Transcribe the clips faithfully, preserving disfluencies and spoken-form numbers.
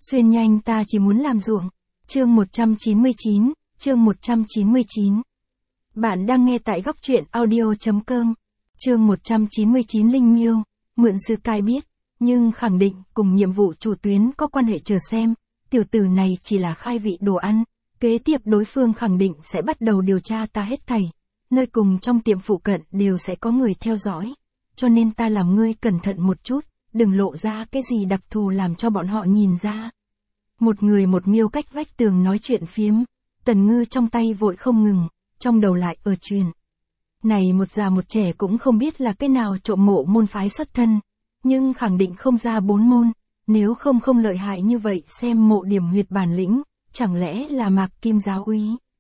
Xuyên nhanh ta chỉ muốn làm ruộng. Chương một trăm chín mươi chín, chương một trăm chín mươi chín. Bạn đang nghe tại góc truyện audio.com. Chương một trăm chín mươi chín Linh Miêu, mượn sư cai biết, nhưng khẳng định cùng nhiệm vụ chủ tuyến có quan hệ chờ xem, tiểu tử này chỉ là khai vị đồ ăn, kế tiếp đối phương khẳng định sẽ bắt đầu điều tra ta hết thảy, nơi cùng trong tiệm phụ cận đều sẽ có người theo dõi, cho nên ta làm ngươi cẩn thận một chút, đừng lộ ra cái gì đặc thù làm cho bọn họ nhìn ra. Một người một miêu cách vách tường nói chuyện phiếm, Tần Ngư trong tay vội không ngừng, trong đầu lại ở truyền. Này một già một trẻ cũng không biết là cái nào trộm mộ môn phái xuất thân, nhưng khẳng định không ra bốn môn, nếu không không lợi hại như vậy xem mộ điểm huyệt bản lĩnh, chẳng lẽ là Mạc Kim giáo úy.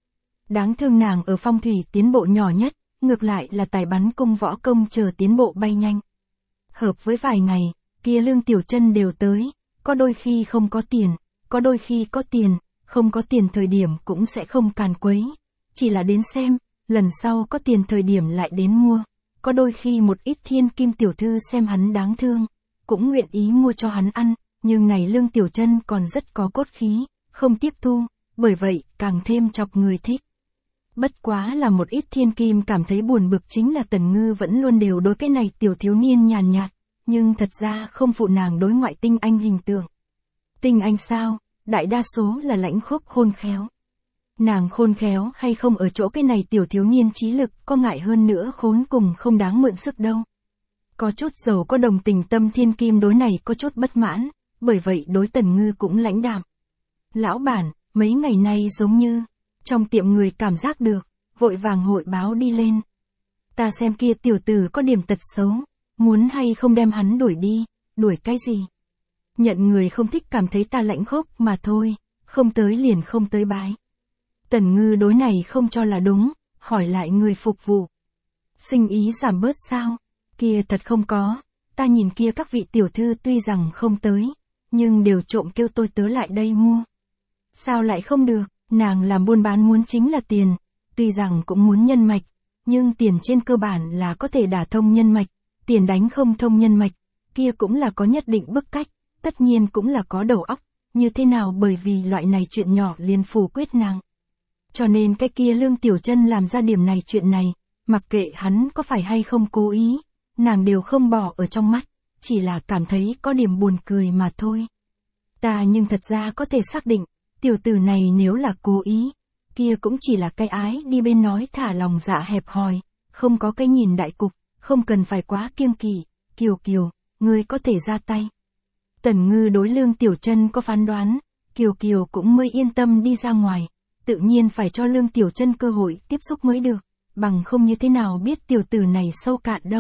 Đáng thương nàng ở phong thủy tiến bộ nhỏ nhất, ngược lại là tài bắn cung võ công chờ tiến bộ bay nhanh. Hợp với vài ngày, kia Lương Tiểu Chân đều tới, có đôi khi không có tiền, có đôi khi có tiền, không có tiền thời điểm cũng sẽ không càn quấy, chỉ là đến xem, lần sau có tiền thời điểm lại đến mua, có đôi khi một ít thiên kim tiểu thư xem hắn đáng thương, cũng nguyện ý mua cho hắn ăn, nhưng này Lương Tiểu Chân còn rất có cốt khí, không tiếp thu, bởi vậy càng thêm chọc người thích. Bất quá là một ít thiên kim cảm thấy buồn bực chính là Tần Ngư vẫn luôn đều đối cái này tiểu thiếu niên nhàn nhạt, nhưng thật ra không phụ nàng đối ngoại tinh anh hình tượng. Tinh anh sao, đại đa số là lãnh khốc khôn khéo. Nàng khôn khéo hay không ở chỗ cái này tiểu thiếu niên trí lực có ngại hơn nữa khốn cùng không đáng mượn sức đâu. Có chút giàu có đồng tình tâm thiên kim đối này có chút bất mãn, bởi vậy đối Tần Ngư cũng lãnh đạm. Lão bản, mấy ngày nay giống như, trong tiệm người cảm giác được, vội vàng hội báo đi lên. Ta xem kia tiểu tử có điểm tật xấu, muốn hay không đem hắn đuổi đi, đuổi cái gì? Nhận người không thích cảm thấy ta lãnh khốc mà thôi, không tới liền không tới bái. Tần Ngư đối này không cho là đúng, hỏi lại người phục vụ. Sinh ý giảm bớt sao? Kia thật không có, ta nhìn kia các vị tiểu thư tuy rằng không tới, nhưng đều trộm kêu tôi tớ lại đây mua. Sao lại không được, nàng làm buôn bán muốn chính là tiền, tuy rằng cũng muốn nhân mạch, nhưng tiền trên cơ bản là có thể đả thông nhân mạch, tiền đánh không thông nhân mạch, kia cũng là có nhất định bức cách, tất nhiên cũng là có đầu óc, như thế nào bởi vì loại này chuyện nhỏ liền phủ quyết nàng. Cho nên cái kia Lương Tiểu Chân làm ra điểm này chuyện này, mặc kệ hắn có phải hay không cố ý, nàng đều không bỏ ở trong mắt, chỉ là cảm thấy có điểm buồn cười mà thôi. Ta nhưng thật ra có thể xác định, tiểu tử này nếu là cố ý, kia cũng chỉ là cái ái đi bên nói thả lòng dạ hẹp hòi, không có cái nhìn đại cục, không cần phải quá kiêng kỵ. Kiều Kiều, ngươi có thể ra tay. Tần Ngư đối Lương Tiểu Chân có phán đoán, Kiều Kiều cũng mới yên tâm đi ra ngoài, tự nhiên phải cho Lương Tiểu Chân cơ hội tiếp xúc mới được, bằng không như thế nào biết tiểu tử này sâu cạn đâu.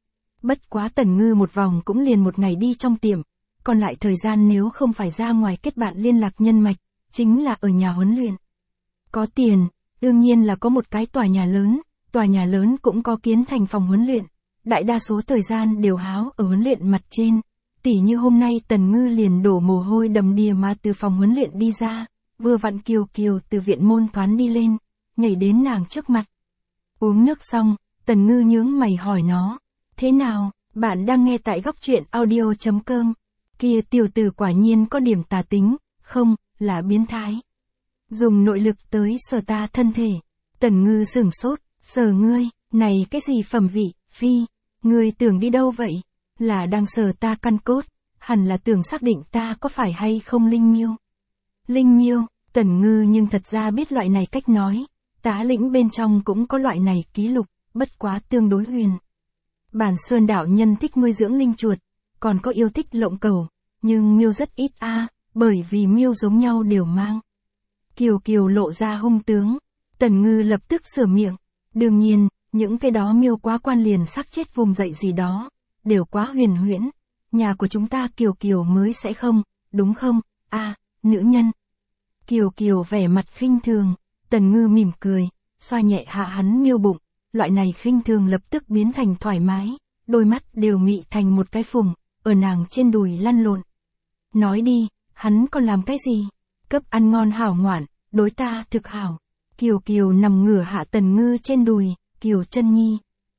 Bất quá Tần Ngư một vòng cũng liền một ngày đi trong tiệm, còn lại thời gian nếu không phải ra ngoài kết bạn liên lạc nhân mạch, chính là ở nhà huấn luyện. Có tiền, đương nhiên là có một cái tòa nhà lớn, tòa nhà lớn cũng có kiến thành phòng huấn luyện, đại đa số thời gian đều háo ở huấn luyện mặt trên. Tỉ như hôm nay Tần Ngư liền đổ mồ hôi đầm đìa mà từ phòng huấn luyện đi ra, vừa vặn Kiều Kiều từ viện môn thoán đi lên, nhảy đến nàng trước mặt. Uống nước xong, Tần Ngư nhướng mày hỏi nó, thế nào, bạn đang nghe tại góc truyện audio.com, kia tiểu tử quả nhiên có điểm tà tính, không, là biến thái. Dùng nội lực tới sờ ta thân thể, Tần Ngư sửng sốt, sờ ngươi, này cái gì phẩm vị, phi, ngươi tưởng đi đâu vậy? Là đang sờ ta căn cốt, hẳn là tưởng xác định ta có phải hay không Linh Miêu. Linh Miêu, Tần Ngư nhưng thật ra biết loại này cách nói, tá lĩnh bên trong cũng có loại này ký lục, bất quá tương đối huyền. Bản Sơn đạo nhân thích nuôi dưỡng linh chuột, còn có yêu thích lộng cầu, nhưng miêu rất ít a, à, bởi vì miêu giống nhau đều mang. Kiều Kiều lộ ra hung tướng, Tần Ngư lập tức sửa miệng, đương nhiên, những cái đó miêu quá quan liền xác chết vùng dậy gì đó, đều quá huyền huyễn, nhà của chúng ta Kiều Kiều mới sẽ không, đúng không, a, à, nữ nhân. Kiều Kiều vẻ mặt khinh thường, Tần Ngư mỉm cười, xoa nhẹ hạ hắn miêu bụng, loại này khinh thường lập tức biến thành thoải mái, đôi mắt đều mị thành một cái phùng, ở nàng trên đùi lăn lộn. Nói đi, hắn còn làm cái gì? Cấp ăn ngon hảo ngoạn, đối ta thực hảo. Kiều Kiều nằm ngửa hạ Tần Ngư trên đùi, Kiều Chân Nhi.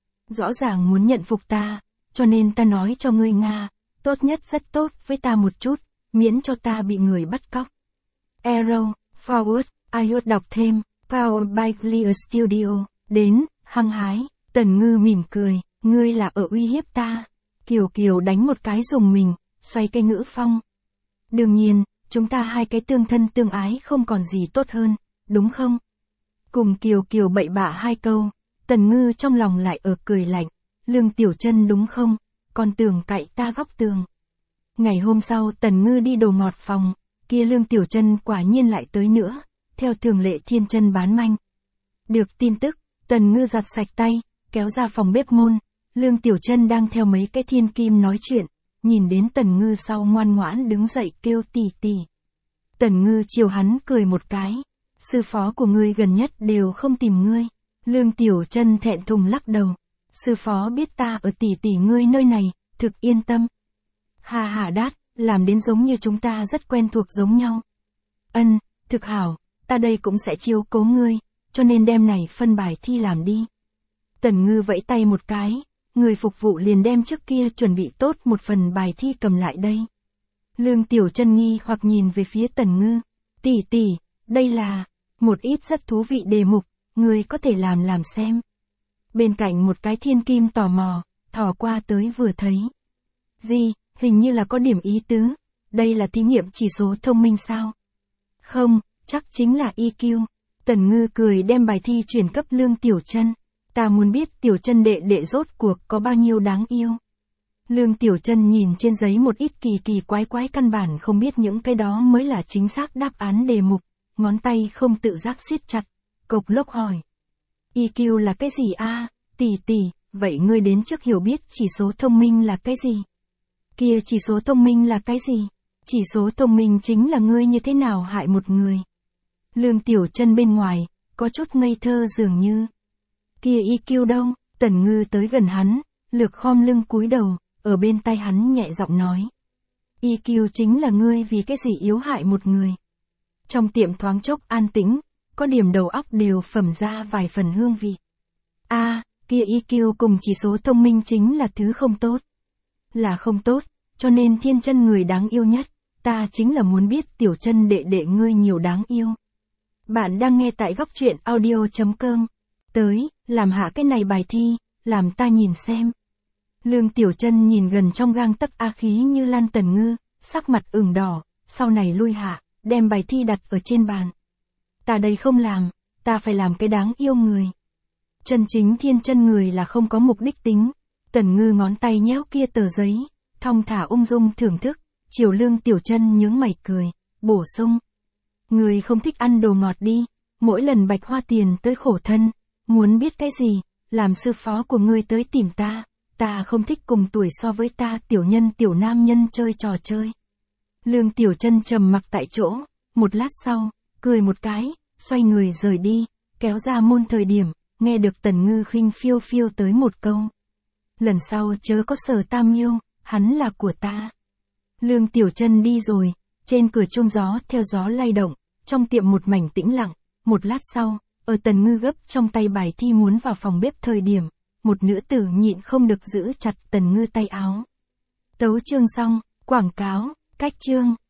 Rõ ràng muốn nhận phục ta, cho nên ta nói cho ngươi Nga, tốt nhất rất tốt với ta một chút, miễn cho ta bị người bắt cóc. Arrow, Forward, iOS đọc thêm, Powered by Clear Studio, đến, hăng hái, Tần Ngư mỉm cười, ngươi là ở uy hiếp ta. Kiều Kiều đánh một cái dùng mình, xoay cây ngữ phong. Đương nhiên, chúng ta hai cái tương thân tương ái không còn gì tốt hơn, đúng không? Cùng Kiều Kiều bậy bạ hai câu, Tần Ngư trong lòng lại ở cười lạnh, Lương Tiểu Chân đúng không? Còn tưởng cậy ta góc tường. Ngày hôm sau Tần Ngư đi đồ ngọt phòng, kia Lương Tiểu Chân quả nhiên lại tới nữa, theo thường lệ thiên chân bán manh. Được tin tức, Tần Ngư giặt sạch tay, kéo ra phòng bếp môn, Lương Tiểu Chân đang theo mấy cái thiên kim nói chuyện, nhìn đến Tần Ngư sau ngoan ngoãn đứng dậy kêu tỉ tỉ. Tần Ngư chiều hắn cười một cái, sư phó của ngươi gần nhất đều không tìm ngươi. Lương Tiểu Chân thẹn thùng lắc đầu, sư phó biết ta ở tỉ tỉ ngươi nơi này, thực yên tâm. Hà hà đát, làm đến giống như chúng ta rất quen thuộc giống nhau. Ân, thực hảo, ta đây cũng sẽ chiếu cố ngươi, cho nên đem này phân bài thi làm đi. Tần Ngư vẫy tay một cái, người phục vụ liền đem trước kia chuẩn bị tốt một phần bài thi cầm lại đây. Lương Tiểu Chân nghi hoặc nhìn về phía Tần Ngư, tỷ tỷ, đây là một ít rất thú vị đề mục, người có thể làm làm xem. Bên cạnh một cái thiên kim tò mò, thò qua tới vừa thấy. Gì, hình như là có điểm ý tứ, đây là thí nghiệm chỉ số thông minh sao? Không, chắc chính là i kiu. Tần Ngư cười đem bài thi chuyển cấp Lương Tiểu Chân. Ta muốn biết Tiểu Chân đệ đệ rốt cuộc có bao nhiêu đáng yêu. Lương Tiểu Chân nhìn trên giấy một ít kỳ kỳ quái quái căn bản không biết những cái đó mới là chính xác đáp án đề mục, ngón tay không tự giác siết chặt, cộc lốc hỏi. i kiu là cái gì a? Tỷ tỷ, vậy ngươi đến trước hiểu biết chỉ số thông minh là cái gì? Kia chỉ số thông minh là cái gì? Chỉ số thông minh chính là ngươi như thế nào hại một người. Lương Tiểu Chân bên ngoài, có chút ngây thơ dường như. Kia i kiu đâu? Tần Ngư tới gần hắn, lược khom lưng cúi đầu, ở bên tai hắn nhẹ giọng nói. i kiu chính là ngươi vì cái gì yếu hại một người. Trong tiệm thoáng chốc an tĩnh, có điểm đầu óc đều phẩm ra vài phần hương vị. A, à, kia i kiu cùng chỉ số thông minh chính là thứ không tốt. Là không tốt, cho nên thiên chân người đáng yêu nhất, ta chính là muốn biết Tiểu Chân đệ đệ ngươi nhiều đáng yêu. Bạn đang nghe tại góc truyện audio chấm com. Tới, làm hạ cái này bài thi, làm ta nhìn xem. Lương Tiểu Chân nhìn gần trong gang tấc a khí như lan Tần Ngư, sắc mặt ửng đỏ, sau này lui hạ, đem bài thi đặt ở trên bàn. Ta đây không làm, ta phải làm cái đáng yêu người. Chân chính thiên chân người là không có mục đích tính. Tần Ngư ngón tay nhéo kia tờ giấy, thong thả ung dung thưởng thức, chiều Lương Tiểu Chân nhướng mày cười, bổ sung. Người không thích ăn đồ ngọt đi, mỗi lần bạch hoa tiền tới khổ thân, muốn biết cái gì, làm sư phó của ngươi tới tìm ta, ta không thích cùng tuổi so với ta tiểu nhân tiểu nam nhân chơi trò chơi. Lương Tiểu Chân trầm mặc tại chỗ, một lát sau, cười một cái, xoay người rời đi, kéo ra môn thời điểm, nghe được Tần Ngư khinh phiêu phiêu tới một câu. Lần sau chớ có sờ tam yêu, hắn là của ta. Lương Tiểu Chân đi rồi, trên cửa chuông gió theo gió lay động, trong tiệm một mảnh tĩnh lặng, một lát sau, ở Tần Ngư gấp trong tay bài thi muốn vào phòng bếp thời điểm, một nữ tử nhịn không được giữ chặt Tần Ngư tay áo. Tấu chương xong, quảng cáo, cách chương.